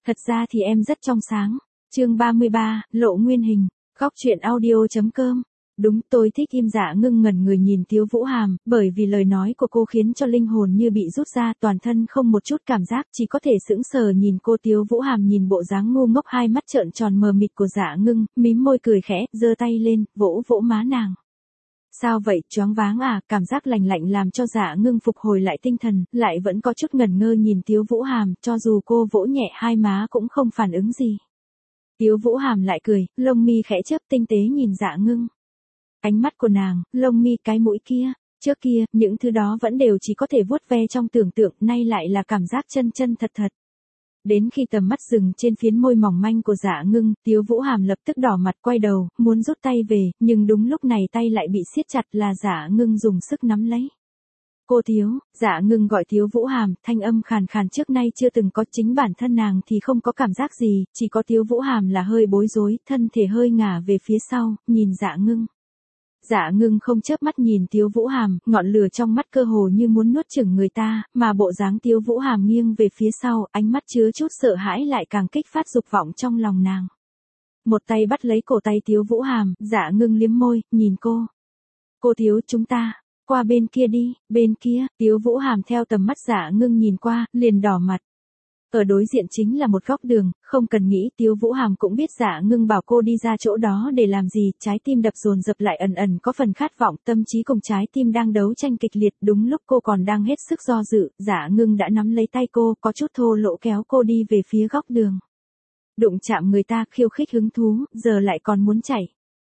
Thật ra thì em rất trong sáng. Chương 33, Lộ Nguyên Hình. Góc truyện audio.com. Đúng, tôi thích Im Dạ Ngưng ngẩn người nhìn Tiếu Vũ Hàm, bởi vì lời nói của cô khiến cho linh hồn như bị rút ra, toàn thân không một chút cảm giác, chỉ có thể sững sờ nhìn cô. Tiếu Vũ Hàm nhìn bộ dáng ngu ngốc, hai mắt trợn tròn mờ mịt của Dạ Ngưng, mím môi cười khẽ, giơ tay lên, vỗ vỗ má nàng. Sao vậy, choáng váng à? Cảm giác lạnh lạnh làm cho Dạ Ngưng phục hồi lại tinh thần, lại vẫn có chút ngẩn ngơ nhìn Tiếu Vũ Hàm, cho dù cô vỗ nhẹ hai má cũng không phản ứng gì. Tiếu Vũ Hàm lại cười, lông mi khẽ chớp tinh tế nhìn Dạ Ngưng. Ánh mắt của nàng, lông mi, cái mũi kia, trước kia, những thứ đó vẫn đều chỉ có thể vuốt ve trong tưởng tượng, nay lại là cảm giác chân chân thật thật. Đến khi tầm mắt dừng trên phiến môi mỏng manh của Dạ Ngưng, Tiếu Vũ Hàm lập tức đỏ mặt quay đầu, muốn rút tay về, nhưng đúng lúc này tay lại bị siết chặt, là Dạ Ngưng dùng sức nắm lấy. Cô Tiếu, Dạ Ngưng gọi Tiếu Vũ Hàm, thanh âm khàn khàn trước nay chưa từng có, chính bản thân nàng thì không có cảm giác gì, chỉ có Tiếu Vũ Hàm là hơi bối rối, thân thể hơi ngả về phía sau, nhìn Dạ Ngưng. Dạ Ngưng không chớp mắt nhìn Tiếu Vũ Hàm, ngọn lửa trong mắt cơ hồ như muốn nuốt chửng người ta, mà bộ dáng Tiếu Vũ Hàm nghiêng về phía sau, ánh mắt chứa chút sợ hãi lại càng kích phát dục vọng trong lòng nàng. Một tay bắt lấy cổ tay Tiếu Vũ Hàm, Dạ Ngưng liếm môi, nhìn cô. Cô Tiếu, chúng ta, qua bên kia đi, bên kia. Tiếu Vũ Hàm theo tầm mắt Dạ Ngưng nhìn qua, liền đỏ mặt. Ở đối diện chính là một góc đường, không cần nghĩ, Tiếu Vũ Hàm cũng biết Dạ Ngưng bảo cô đi ra chỗ đó để làm gì, trái tim đập dồn dập lại ẩn ẩn có phần khát vọng, tâm trí cùng trái tim đang đấu tranh kịch liệt. Đúng lúc cô còn đang hết sức do dự, Dạ Ngưng đã nắm lấy tay cô, có chút thô lỗ kéo cô đi về phía góc đường. Đụng chạm người ta, khiêu khích hứng thú, giờ lại còn muốn chạy.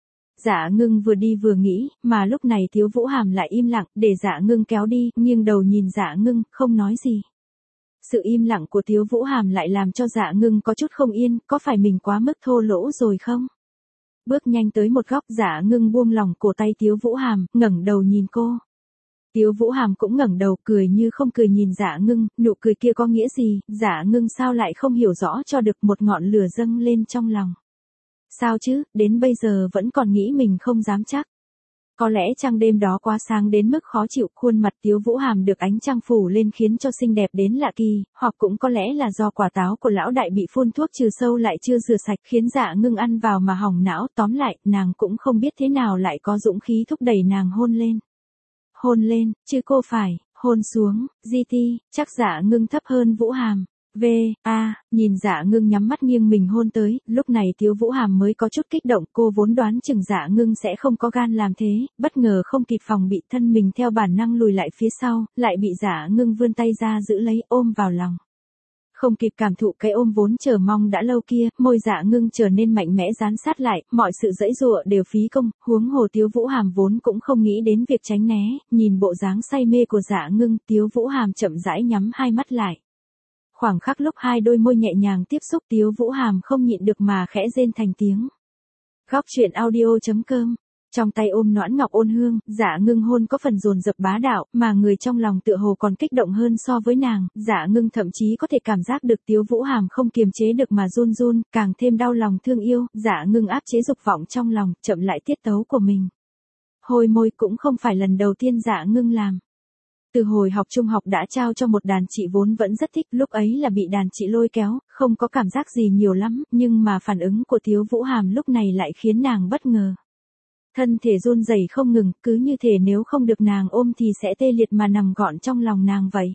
Dạ Ngưng vừa đi vừa nghĩ, mà lúc này Tiếu Vũ Hàm lại im lặng, để Dạ Ngưng kéo đi, nghiêng đầu nhìn Dạ Ngưng, không nói gì. Sự im lặng của Tiếu Vũ Hàm lại làm cho Dạ Ngưng có chút không yên, có phải mình quá mức thô lỗ rồi không? Bước nhanh tới một góc, Dạ Ngưng buông lỏng cổ tay Tiếu Vũ Hàm, ngẩng đầu nhìn cô. Tiếu Vũ Hàm cũng ngẩng đầu, cười như không cười nhìn Dạ Ngưng, nụ cười kia có nghĩa gì, Dạ Ngưng sao lại không hiểu rõ cho được, một ngọn lửa dâng lên trong lòng. Sao chứ, đến bây giờ vẫn còn nghĩ mình không dám chắc. Có lẽ trăng đêm đó quá sáng đến mức khó chịu, khuôn mặt Tiếu Vũ Hàm được ánh trăng phủ lên khiến cho xinh đẹp đến lạ kỳ, hoặc cũng có lẽ là do quả táo của lão đại bị phun thuốc trừ sâu lại chưa rửa sạch khiến Dạ Ngưng ăn vào mà hỏng não, tóm lại, nàng cũng không biết thế nào lại có dũng khí thúc đẩy nàng hôn lên. Hôn lên, chứ cô phải, hôn xuống, GT, chắc Dạ Ngưng thấp hơn Vũ Hàm. Nhìn Dạ Ngưng nhắm mắt nghiêng mình hôn tới, lúc này Tiếu Vũ Hàm mới có chút kích động, cô vốn đoán chừng Dạ Ngưng sẽ không có gan làm thế, bất ngờ không kịp phòng bị, thân mình theo bản năng lùi lại phía sau, lại bị Dạ Ngưng vươn tay ra giữ lấy, ôm vào lòng. Không kịp cảm thụ cái ôm vốn chờ mong đã lâu kia, môi Dạ Ngưng trở nên mạnh mẽ dán sát lại, mọi sự giãy giụa đều phí công, huống hồ Tiếu Vũ Hàm vốn cũng không nghĩ đến việc tránh né, nhìn bộ dáng say mê của Dạ Ngưng, Tiếu Vũ Hàm chậm rãi nhắm hai mắt lại. Khoảng khắc lúc hai đôi môi nhẹ nhàng tiếp xúc, Tiếu Vũ Hàm không nhịn được mà khẽ rên thành tiếng. Góc truyện audio.com. Trong tay ôm nõn ngọc ôn hương, Dạ Ngưng hôn có phần dồn dập bá đạo, mà người trong lòng tựa hồ còn kích động hơn so với nàng, Dạ Ngưng thậm chí có thể cảm giác được Tiếu Vũ Hàm không kiềm chế được mà run run, càng thêm đau lòng thương yêu, Dạ Ngưng áp chế dục vọng trong lòng, chậm lại tiết tấu của mình. Hôi môi cũng không phải lần đầu tiên Dạ Ngưng làm. Từ hồi học trung học đã trao cho một đàn chị vốn vẫn rất thích, lúc ấy là bị đàn chị lôi kéo, không có cảm giác gì nhiều lắm, nhưng mà phản ứng của Tiếu Vũ Hàm lúc này lại khiến nàng bất ngờ. Thân thể run rẩy không ngừng, cứ như thể nếu không được nàng ôm thì sẽ tê liệt mà nằm gọn trong lòng nàng vậy.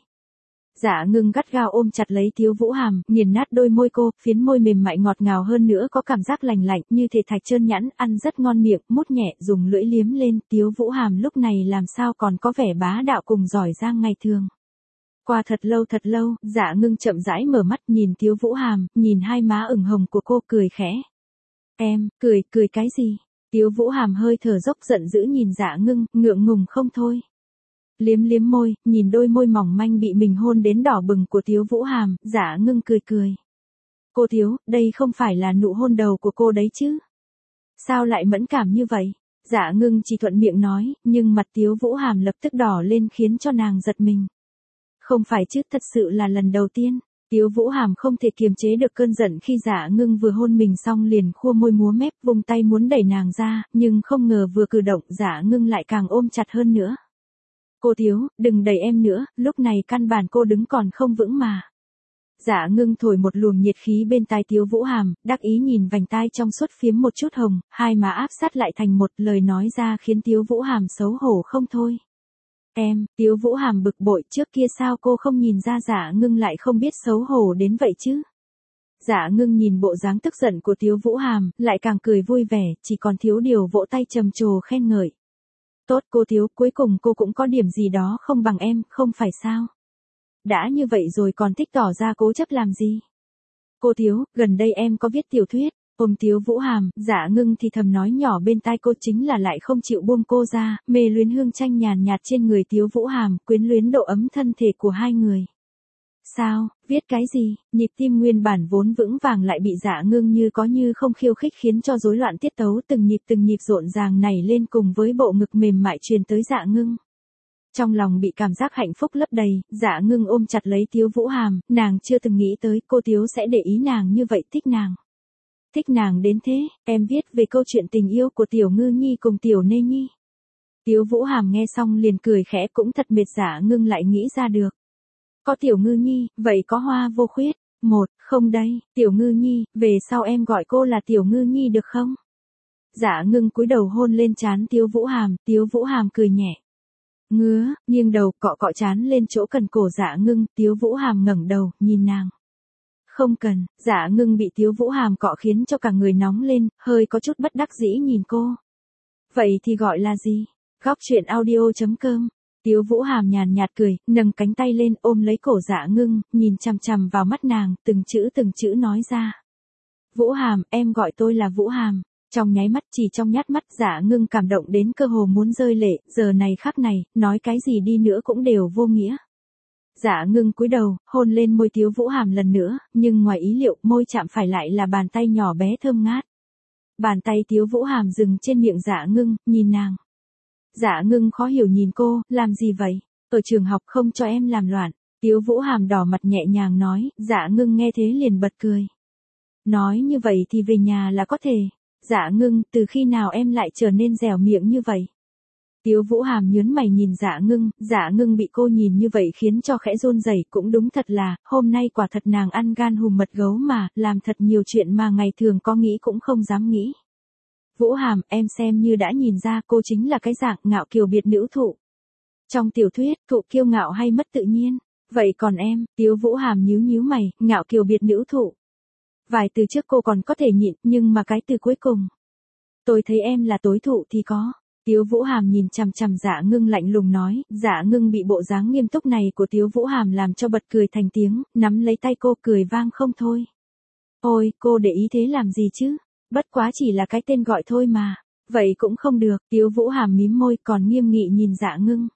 Dạ Ngưng gắt gao ôm chặt lấy Tiếu Vũ Hàm, nghiền nát đôi môi cô, phiến môi mềm mại ngọt ngào hơn nữa có cảm giác lành lạnh, như thể thạch trơn nhẵn, ăn rất ngon miệng, mút nhẹ, dùng lưỡi liếm lên, Tiếu Vũ Hàm lúc này làm sao còn có vẻ bá đạo cùng giỏi giang ngày thường. Qua thật lâu, Dạ Ngưng chậm rãi mở mắt nhìn Tiếu Vũ Hàm, nhìn hai má ửng hồng của cô, cười khẽ. Em, cười cái gì? Tiếu Vũ Hàm hơi thở dốc giận dữ nhìn Dạ Ngưng, ngượng ngùng không thôi. Liếm môi, nhìn đôi môi mỏng manh bị mình hôn đến đỏ bừng của Tiếu Vũ Hàm, Dạ Ngưng cười. Cô Tiếu, đây không phải là nụ hôn đầu của cô đấy chứ? Sao lại mẫn cảm như vậy? Dạ Ngưng chỉ thuận miệng nói, nhưng mặt Tiếu Vũ Hàm lập tức đỏ lên khiến cho nàng giật mình. Không phải chứ, thật sự là lần đầu tiên. Tiếu Vũ Hàm không thể kiềm chế được cơn giận khi Dạ Ngưng vừa hôn mình xong liền khua môi múa mép, vùng tay muốn đẩy nàng ra, nhưng không ngờ vừa cử động Dạ Ngưng lại càng ôm chặt hơn nữa. Cô Tiếu, đừng đẩy em nữa, lúc này căn bản cô đứng còn không vững mà. Dạ Ngưng thổi một luồng nhiệt khí bên tai Tiếu Vũ Hàm, đắc ý nhìn vành tai trong suốt phiếm một chút hồng, hai má áp sát lại thành một, lời nói ra khiến Tiếu Vũ Hàm xấu hổ không thôi. Tiếu Vũ Hàm bực bội, trước kia sao cô không nhìn ra Dạ Ngưng lại không biết xấu hổ đến vậy chứ? Dạ Ngưng nhìn bộ dáng tức giận của Tiếu Vũ Hàm, lại càng cười vui vẻ, chỉ còn thiếu điều vỗ tay trầm trồ khen ngợi. Tốt cô Tiếu, cuối cùng cô cũng có điểm gì đó không bằng em, không phải sao? Đã như vậy rồi còn thích tỏ ra cố chấp làm gì? Cô Tiếu, gần đây em có viết tiểu thuyết. Ôm Tiếu Vũ Hàm, Dạ Ngưng thì thầm nói nhỏ bên tai cô, chính là lại không chịu buông cô ra, mê luyến hương tranh nhàn nhạt trên người Tiếu Vũ Hàm, quyến luyến độ ấm thân thể của hai người. Sao, viết cái gì? Nhịp tim nguyên bản vốn vững vàng lại bị Dạ Ngưng như có như không khiêu khích khiến cho rối loạn tiết tấu, từng nhịp rộn ràng nảy lên cùng với bộ ngực mềm mại truyền tới Dạ Ngưng. Trong lòng bị cảm giác hạnh phúc lấp đầy, Dạ Ngưng ôm chặt lấy Tiếu Vũ Hàm, nàng chưa từng nghĩ tới cô Tiếu sẽ để ý nàng như vậy, thích nàng. Thích nàng đến thế, em viết về câu chuyện tình yêu của Tiểu Ngư Nhi cùng Tiểu Nê Nhi. Tiếu Vũ Hàm nghe xong liền cười khẽ, cũng thật mệt. Dạ Ngưng lại nghĩ ra được. Có Tiểu Ngư Nhi, vậy có Hoa Vô Khuyết. Không đây, Tiểu Ngư Nhi, về sau em gọi cô là Tiểu Ngư Nhi được không? Dạ Ngưng cúi đầu hôn lên trán Tiếu Vũ Hàm cười nhẹ. Nghiêng đầu cọ cọ trán lên chỗ cần cổ Dạ Ngưng, Tiếu Vũ Hàm ngẩng đầu, nhìn nàng. Không cần, Dạ Ngưng bị Tiếu Vũ Hàm cọ khiến cho cả người nóng lên, hơi có chút bất đắc dĩ nhìn cô. Vậy thì gọi là gì? Góc truyện audio.com. Tiếu Vũ Hàm nhàn nhạt cười, nâng cánh tay lên ôm lấy cổ Dạ Ngưng, nhìn chằm chằm vào mắt nàng, từng chữ nói ra. Vũ Hàm, em gọi tôi là Vũ Hàm. Trong nháy mắt, chỉ trong nhát mắt, Dạ Ngưng cảm động đến cơ hồ muốn rơi lệ, giờ này khắc này, nói cái gì đi nữa cũng đều vô nghĩa. Dạ Ngưng cúi đầu, hôn lên môi Tiếu Vũ Hàm lần nữa, nhưng ngoài ý liệu, môi chạm phải lại là bàn tay nhỏ bé thơm ngát. Bàn tay Tiếu Vũ Hàm dừng trên miệng Dạ Ngưng, nhìn nàng. Dạ Ngưng khó hiểu nhìn cô, làm gì vậy? Ở trường học không cho em làm loạn. Tiếu Vũ Hàm đỏ mặt nhẹ nhàng nói, Dạ Ngưng nghe thế liền bật cười. Nói như vậy thì về nhà là có thể. Dạ Ngưng, từ khi nào em lại trở nên dẻo miệng như vậy? Tiếu Vũ Hàm nhớn mày nhìn Dạ Ngưng bị cô nhìn như vậy khiến cho khẽ run rẩy, cũng đúng thật là, hôm nay quả thật nàng ăn gan hùm mật gấu mà, làm thật nhiều chuyện mà ngày thường có nghĩ cũng không dám nghĩ. Vũ Hàm, em xem như đã nhìn ra cô chính là cái dạng ngạo kiều biệt nữ thụ. Trong tiểu thuyết, thụ kiêu ngạo hay mất tự nhiên? Vậy còn em? Tiếu Vũ Hàm nhíu mày, ngạo kiều biệt nữ thụ. Vài từ trước cô còn có thể nhịn, nhưng mà cái từ cuối cùng. Tôi thấy em là tối thụ thì có. Tiếu Vũ Hàm nhìn chằm chằm Dạ Ngưng lạnh lùng nói, Dạ Ngưng bị bộ dáng nghiêm túc này của Tiếu Vũ Hàm làm cho bật cười thành tiếng, nắm lấy tay cô cười vang không thôi. Ôi, cô để ý thế làm gì chứ? Bất quá chỉ là cái tên gọi thôi mà. Vậy cũng không được, Tiếu Vũ Hàm mím môi còn nghiêm nghị nhìn Dạ Ngưng.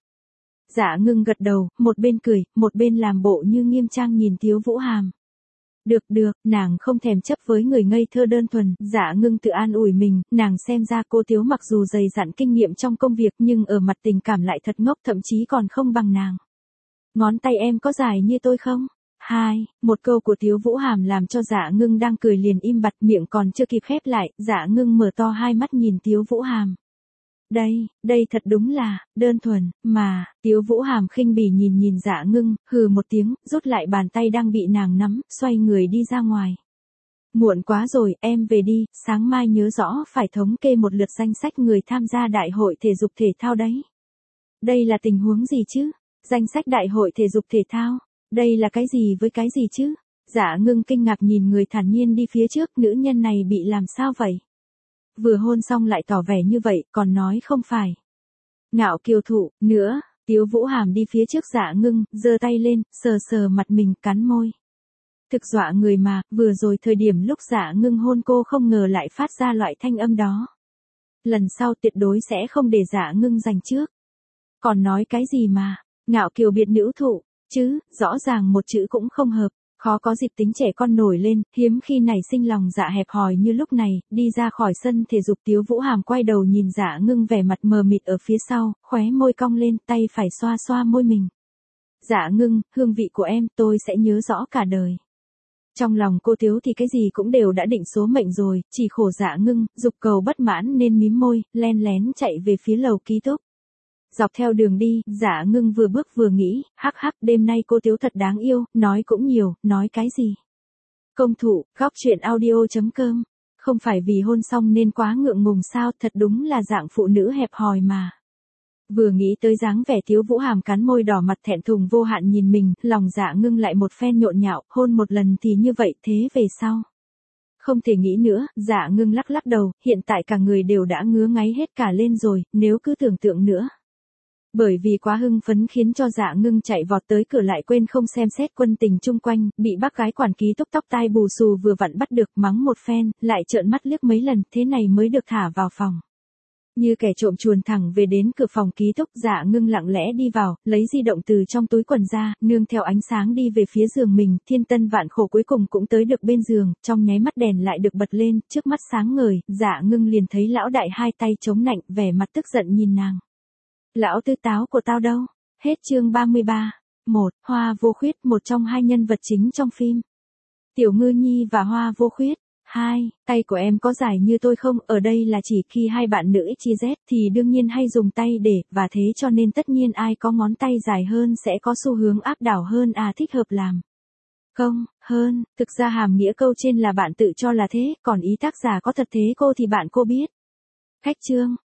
Dạ Ngưng gật đầu, một bên cười, một bên làm bộ như nghiêm trang nhìn Tiếu Vũ Hàm. Được, nàng không thèm chấp với người ngây thơ đơn thuần, Dạ Ngưng tự an ủi mình, nàng xem ra cô Tiếu mặc dù dày dặn kinh nghiệm trong công việc nhưng ở mặt tình cảm lại thật ngốc, thậm chí còn không bằng nàng. Ngón tay em có dài như tôi không? Một câu của Tiếu Vũ Hàm làm cho Dạ Ngưng đang cười liền im bặt, miệng còn chưa kịp khép lại, Dạ Ngưng mở to hai mắt nhìn Tiếu Vũ Hàm. Đây thật đúng là, đơn thuần, mà, Tiếu Vũ Hàm khinh bỉ nhìn Dạ Ngưng, hừ một tiếng, rút lại bàn tay đang bị nàng nắm, xoay người đi ra ngoài. Muộn quá rồi, em về đi, sáng mai nhớ rõ phải thống kê một lượt danh sách người tham gia đại hội thể dục thể thao đấy. Đây là tình huống gì chứ? Danh sách đại hội thể dục thể thao? Đây là cái gì với cái gì chứ? Dạ Ngưng kinh ngạc nhìn người thản nhiên đi phía trước, nữ nhân này bị làm sao vậy? Vừa hôn xong lại tỏ vẻ như vậy, còn nói không phải. Ngạo kiều thụ, nữa, Tiếu Vũ Hàm đi phía trước Dạ Ngưng, giơ tay lên, sờ mặt mình, cắn môi. Thực dọa người mà, vừa rồi thời điểm lúc Dạ Ngưng hôn cô không ngờ lại phát ra loại thanh âm đó. Lần sau tuyệt đối sẽ không để Dạ Ngưng giành trước. Còn nói cái gì mà, ngạo kiều biệt nữ thụ, chứ, rõ ràng một chữ cũng không hợp. Khó có dịp tính trẻ con nổi lên, hiếm khi nảy sinh lòng dạ hẹp hòi như lúc này, đi ra khỏi sân thể dục Tiếu Vũ Hàm quay đầu nhìn Dạ Ngưng vẻ mặt mờ mịt ở phía sau, khóe môi cong lên, tay phải xoa môi mình. Dạ Ngưng, hương vị của em tôi sẽ nhớ rõ cả đời. Trong lòng cô Tiếu thì cái gì cũng đều đã định số mệnh rồi, chỉ khổ Dạ Ngưng, dục cầu bất mãn nên mím môi, len lén chạy về phía lầu ký túc. Dọc theo đường đi, Dạ Ngưng vừa bước vừa nghĩ, hắc hắc, đêm nay cô Tiếu thật đáng yêu, nói cũng nhiều, nói cái gì. Công thụ, góc chuyện audio.com. Không phải vì hôn xong nên quá ngượng ngùng sao, thật đúng là dạng phụ nữ hẹp hòi mà. Vừa nghĩ tới dáng vẻ Tiếu Vũ Hàm cắn môi đỏ mặt thẹn thùng vô hạn nhìn mình, lòng Dạ Ngưng lại một phen nhộn nhạo, hôn một lần thì như vậy, thế về sau. Không thể nghĩ nữa, Dạ Ngưng lắc lắc đầu, hiện tại cả người đều đã ngứa ngáy hết cả lên rồi, nếu cứ tưởng tượng nữa. Bởi vì quá hưng phấn khiến cho Dạ Ngưng chạy vọt tới cửa lại quên không xem xét quân tình chung quanh, bị bác gái quản ký túc tóc tai bù xù vừa vặn bắt được, mắng một phen, lại trợn mắt liếc mấy lần, thế này mới được thả vào phòng. Như kẻ trộm chuồn thẳng về đến cửa phòng ký túc, Dạ Ngưng lặng lẽ đi vào, lấy di động từ trong túi quần ra, nương theo ánh sáng đi về phía giường mình, thiên tân vạn khổ cuối cùng cũng tới được bên giường, trong nháy mắt đèn lại được bật lên, trước mắt sáng ngời, Dạ Ngưng liền thấy lão đại hai tay chống nạnh, vẻ mặt tức giận nhìn nàng. Lão tư táo của tao đâu? Hết chương 33. 1. Hoa Vô Khuyết, một trong hai nhân vật chính trong phim. Tiểu Ngư Nhi và Hoa Vô Khuyết. 2. Tay của em có dài như tôi không? Ở đây là chỉ khi hai bạn nữ XYZ thì đương nhiên hay dùng tay để, và thế cho nên tất nhiên ai có ngón tay dài hơn sẽ có xu hướng áp đảo hơn, thích hợp làm. Không, hơn, thực ra hàm nghĩa câu trên là bạn tự cho là thế, còn ý tác giả có thật thế cô thì bạn cô biết. Khách chương.